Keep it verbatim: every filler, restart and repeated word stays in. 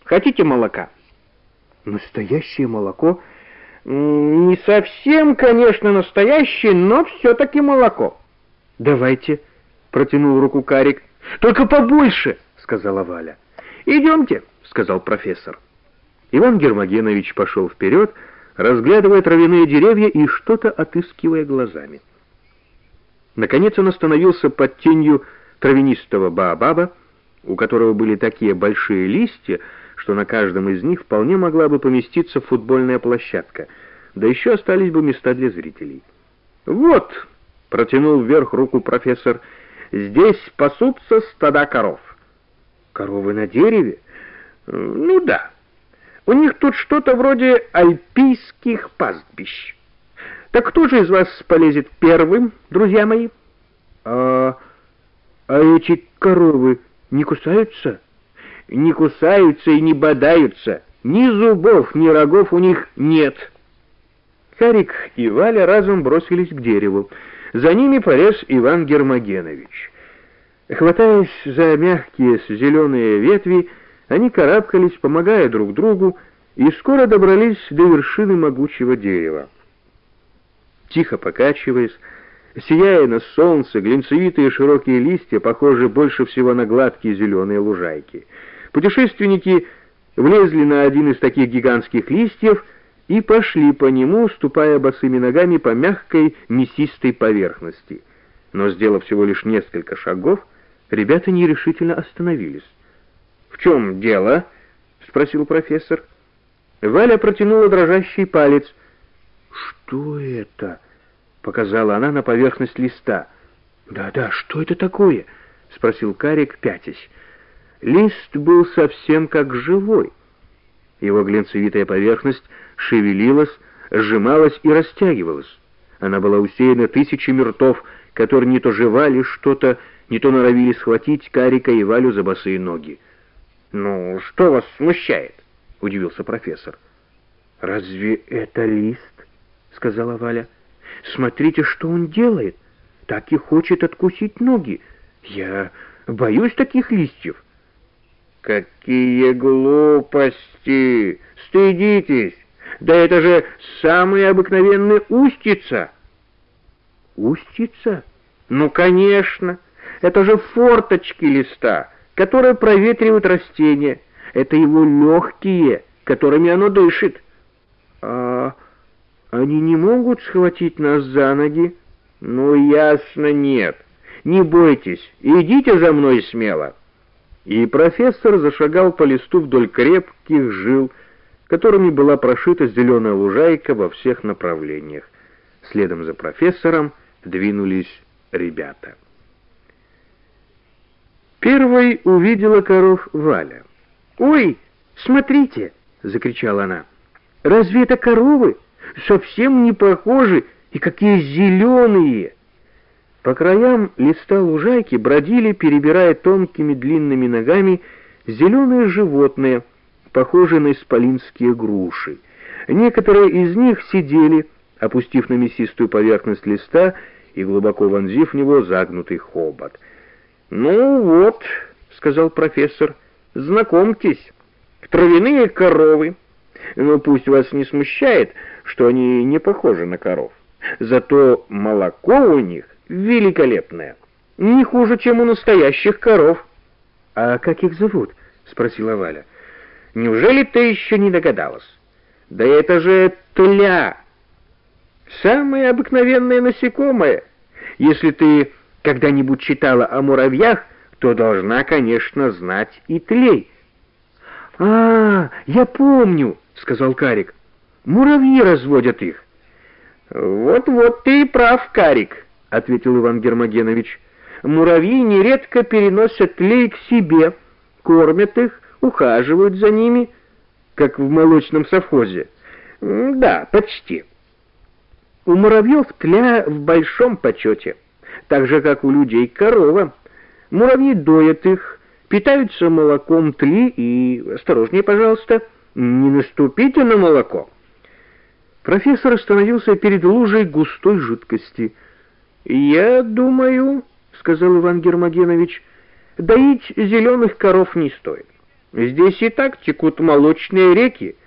Хотите молока?» «Настоящее молоко?» «Не совсем, конечно, настоящее, но все-таки молоко». «Давайте», — протянул руку Карик. «Только побольше», — сказала Валя. «Идемте», — сказал профессор. Иван Гермогенович пошел вперед, разглядывая травяные деревья и что-то отыскивая глазами. Наконец он остановился под тенью травянистого баобаба, у которого были такие большие листья, что на каждом из них вполне могла бы поместиться футбольная площадка, да еще остались бы места для зрителей. «Вот», — протянул вверх руку профессор, — «здесь пасутся стада коров». «Коровы на дереве?» «Ну да. У них тут что-то вроде альпийских пастбищ. Так кто же из вас полезет первым, друзья мои?» «А, а эти коровы не кусаются?» «Не кусаются и не бодаются. Ни зубов, ни рогов у них нет». Карик и Валя разом бросились к дереву. За ними полез Иван Гермогенович. Хватаясь за мягкие зеленые ветви, они карабкались, помогая друг другу, и скоро добрались до вершины могучего дерева. Тихо покачиваясь, сияя на солнце, глинцевитые широкие листья похожи больше всего на гладкие зеленые лужайки. Путешественники влезли на один из таких гигантских листьев и пошли по нему, ступая босыми ногами по мягкой мясистой поверхности. Но, сделав всего лишь несколько шагов, ребята нерешительно остановились. «В чем дело?» — спросил профессор. Валя протянула дрожащий палец. «Что это?» — показала она на поверхность листа. «Да-да, что это такое?» — спросил Карик, пятясь. Лист был совсем как живой. Его глинцевитая поверхность шевелилась, сжималась и растягивалась. Она была усеяна тысячами ртов, которые не то жевали что-то, не то норовили схватить Карика и Валю за босые ноги. «Ну, что вас смущает?» — удивился профессор. «Разве это лист?» — сказала Валя. «Смотрите, что он делает. Так и хочет откусить ноги. Я боюсь таких листьев». «Какие глупости! Стыдитесь! Да это же самая обыкновенная устица!» «Устица?» «Ну, конечно! Это же форточки листа, которые проветривают растения. Это его легкие, которыми оно дышит». «А они не могут схватить нас за ноги?» «Ну, ясно, нет. Не бойтесь, идите за мной смело». И профессор зашагал по листу вдоль крепких жил, которыми была прошита зеленая лужайка во всех направлениях. Следом за профессором двинулись ребята. Первой увидела коров Валя. «Ой, смотрите!» — закричала она. «Разве это коровы? Совсем не похожи, и какие зеленые!» По краям листа лужайки бродили, перебирая тонкими длинными ногами, зеленые животные, похожие на исполинские груши. Некоторые из них сидели, опустив на мясистую поверхность листа и глубоко вонзив в него загнутый хобот. «Ну вот», — сказал профессор, — «знакомьтесь, травяные коровы. Но пусть вас не смущает, что они не похожи на коров. Зато молоко у них великолепное, не хуже, чем у настоящих коров». «А как их зовут?» — спросила Валя. «Неужели ты еще не догадалась? Да это же тля, самое обыкновенное насекомое. Если ты когда-нибудь читала о муравьях, то должна, конечно, знать и тлей». «А, я помню», — сказал Карик. «Муравьи разводят их». «Вот-вот ты и прав, Карик», — ответил Иван Гермогенович. «Муравьи нередко переносят тлей к себе, кормят их, ухаживают за ними, как в молочном совхозе. Да, почти. У муравьев тля в большом почете, так же, как у людей корова. Муравьи доят их, питаются молоком тли и, осторожнее, пожалуйста, не наступите на молоко». Профессор остановился перед лужей густой жидкости. «Я думаю, — сказал Иван Гермогенович, — доить зеленых коров не стоит. Здесь и так текут молочные реки,